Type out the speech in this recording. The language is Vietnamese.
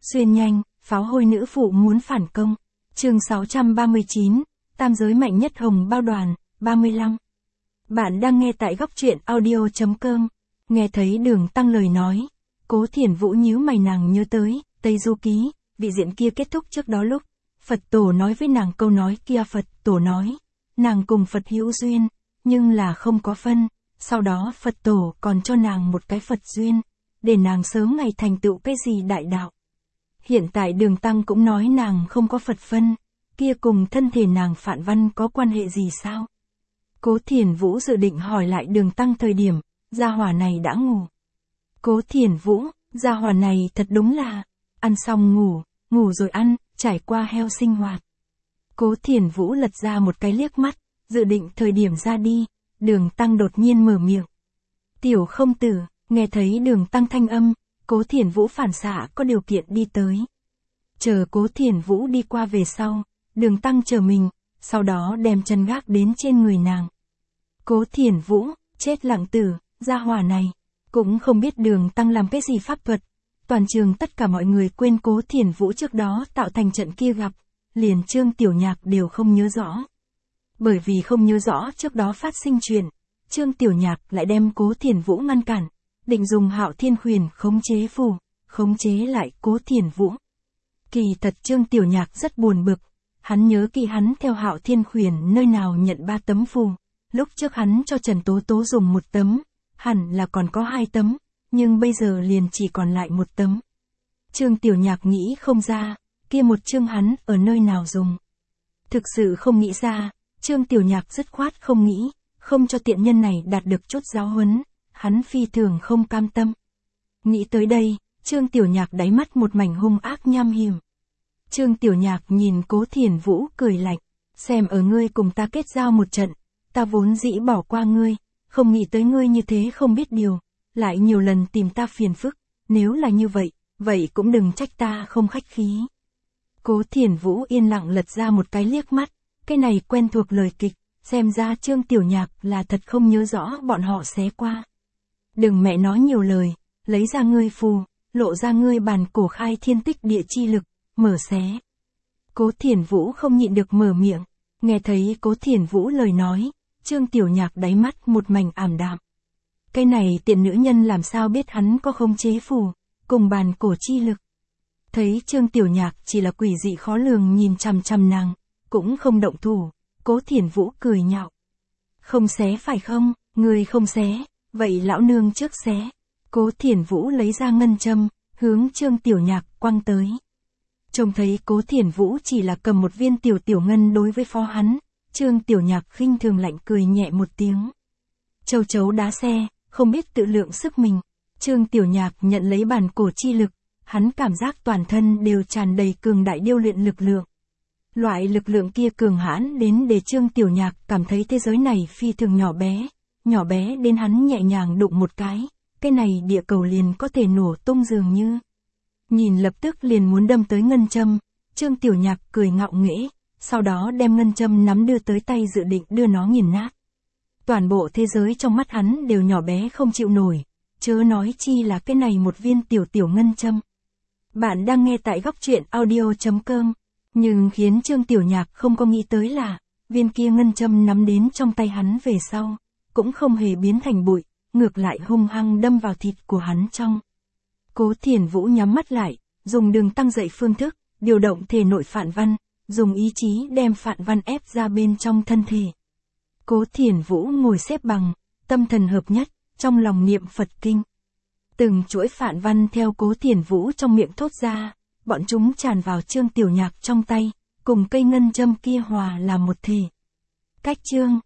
Xuyên nhanh, pháo hôi nữ phụ muốn phản công. Chương 639, tam giới mạnh nhất hồng bao đoàn, 35. Bạn đang nghe tại góc truyện audio.com. Nghe thấy Đường Tăng lời nói, Cố Thiển Vũ nhíu mày, nàng nhớ tới Tây Du Ký, vị diện kia kết thúc trước đó lúc Phật Tổ nói với nàng câu nói kia. Phật Tổ nói, nàng cùng Phật hữu duyên, nhưng là không có phân. Sau đó Phật Tổ còn cho nàng một cái Phật duyên, để nàng sớm ngày thành tựu cái gì đại đạo. Hiện tại Đường Tăng cũng nói nàng không có Phật phân, kia cùng thân thể nàng Phạn Văn có quan hệ gì sao? Cố Thiển Vũ dự định hỏi lại Đường Tăng thời điểm, gia hỏa này đã ngủ. Cố Thiển Vũ, gia hỏa này thật đúng là, ăn xong ngủ, ngủ rồi ăn, trải qua heo sinh hoạt. Cố Thiển Vũ lật ra một cái liếc mắt, dự định thời điểm ra đi, Đường Tăng đột nhiên mở miệng. Tiểu không tử, nghe thấy Đường Tăng thanh âm, Cố Thiển Vũ phản xạ có điều kiện đi tới. Chờ Cố Thiển Vũ đi qua về sau, Đường Tăng chờ mình, sau đó đem chân gác đến trên người nàng. Cố Thiển Vũ, chết lặng tử, gia hỏa này, cũng không biết Đường Tăng làm cái gì pháp thuật. Toàn trường tất cả mọi người quên Cố Thiển Vũ trước đó tạo thành trận kia gặp, liền Trương Tiểu Nhạc đều không nhớ rõ. Bởi vì không nhớ rõ trước đó phát sinh chuyện, Trương Tiểu Nhạc lại đem Cố Thiển Vũ ngăn cản, định dùng Hạo Thiên Khuyển khống chế phù, khống chế lại Cố Thiển Vũ. Kỳ thật Trương Tiểu Nhạc rất buồn bực, hắn nhớ kỹ hắn theo Hạo Thiên Khuyển nơi nào nhận 3 tấm phù, lúc trước hắn cho Trần Tố Tố dùng 1 tấm, hẳn là còn có 2 tấm, nhưng bây giờ liền chỉ còn lại 1 tấm. Trương Tiểu Nhạc nghĩ không ra, kia một chương hắn ở nơi nào dùng. Thực sự không nghĩ ra, Trương Tiểu Nhạc dứt khoát không nghĩ, không cho tiện nhân này đạt được chút giáo huấn, hắn phi thường không cam tâm. Nghĩ tới đây, Trương Tiểu Nhạc đáy mắt một mảnh hung ác nham hiểm. Trương Tiểu Nhạc nhìn Cố Thiển Vũ cười lạnh, xem ở ngươi cùng ta kết giao một trận, ta vốn dĩ bỏ qua ngươi, không nghĩ tới ngươi như thế không biết điều, lại nhiều lần tìm ta phiền phức, nếu là như vậy, vậy cũng đừng trách ta không khách khí. Cố Thiển Vũ yên lặng lật ra một cái liếc mắt, cái này quen thuộc lời kịch, xem ra Trương Tiểu Nhạc là thật không nhớ rõ bọn họ xé qua. Đừng mẹ nói nhiều lời, lấy ra ngươi phù, lộ ra ngươi bàn cổ khai thiên tích địa chi lực, mở xé. Cố Thiển Vũ không nhịn được mở miệng, nghe thấy Cố Thiển Vũ lời nói, Trương Tiểu Nhạc đáy mắt một mảnh ảm đạm. Cái này tiện nữ nhân làm sao biết hắn có khống chế phù, cùng bàn cổ chi lực. Thấy Trương Tiểu Nhạc chỉ là quỷ dị khó lường nhìn chằm chằm nàng, cũng không động thủ, Cố Thiển Vũ cười nhạo. Không xé phải không, ngươi không xé, vậy lão nương trước xé. Cố Thiển Vũ lấy ra ngân châm, hướng Trương Tiểu Nhạc quăng tới. Trông thấy Cố Thiển Vũ chỉ là cầm một viên tiểu ngân đối với phó hắn, Trương Tiểu Nhạc khinh thường lạnh cười nhẹ một tiếng. Châu chấu đá xe, không biết tự lượng sức mình. Trương Tiểu Nhạc nhận lấy bàn cổ chi lực, hắn cảm giác toàn thân đều tràn đầy cường đại điêu luyện lực lượng. Loại lực lượng kia cường hãn đến để Trương Tiểu Nhạc cảm thấy thế giới này phi thường nhỏ bé đến hắn nhẹ nhàng đụng một cái này địa cầu liền có thể nổ tung dường như. Nhìn lập tức liền muốn đâm tới ngân châm, Trương Tiểu Nhạc cười ngạo nghễ, sau đó đem ngân châm nắm đưa tới tay dự định đưa nó nghiền nát. Toàn bộ thế giới trong mắt hắn đều nhỏ bé không chịu nổi, chớ nói chi là cái này một viên tiểu ngân châm. Bạn đang nghe tại góc truyện audio.com, nhưng khiến Trương Tiểu Nhạc không có nghĩ tới là, viên kia ngân châm nắm đến trong tay hắn về sau, cũng không hề biến thành bụi, ngược lại hung hăng đâm vào thịt của hắn trong. Cố Thiển Vũ nhắm mắt lại, dùng Đường Tăng dạy phương thức, điều động thể nội Phạn Văn, dùng ý chí đem Phạn Văn ép ra bên trong thân thể. Cố Thiển Vũ ngồi xếp bằng, tâm thần hợp nhất, trong lòng niệm Phật kinh. Từng chuỗi Phạn Văn theo Cố Thiển Vũ trong miệng thốt ra, bọn chúng tràn vào Trương Tiểu Nhạc trong tay, cùng cây ngân châm kia hòa làm một thể. Cách chương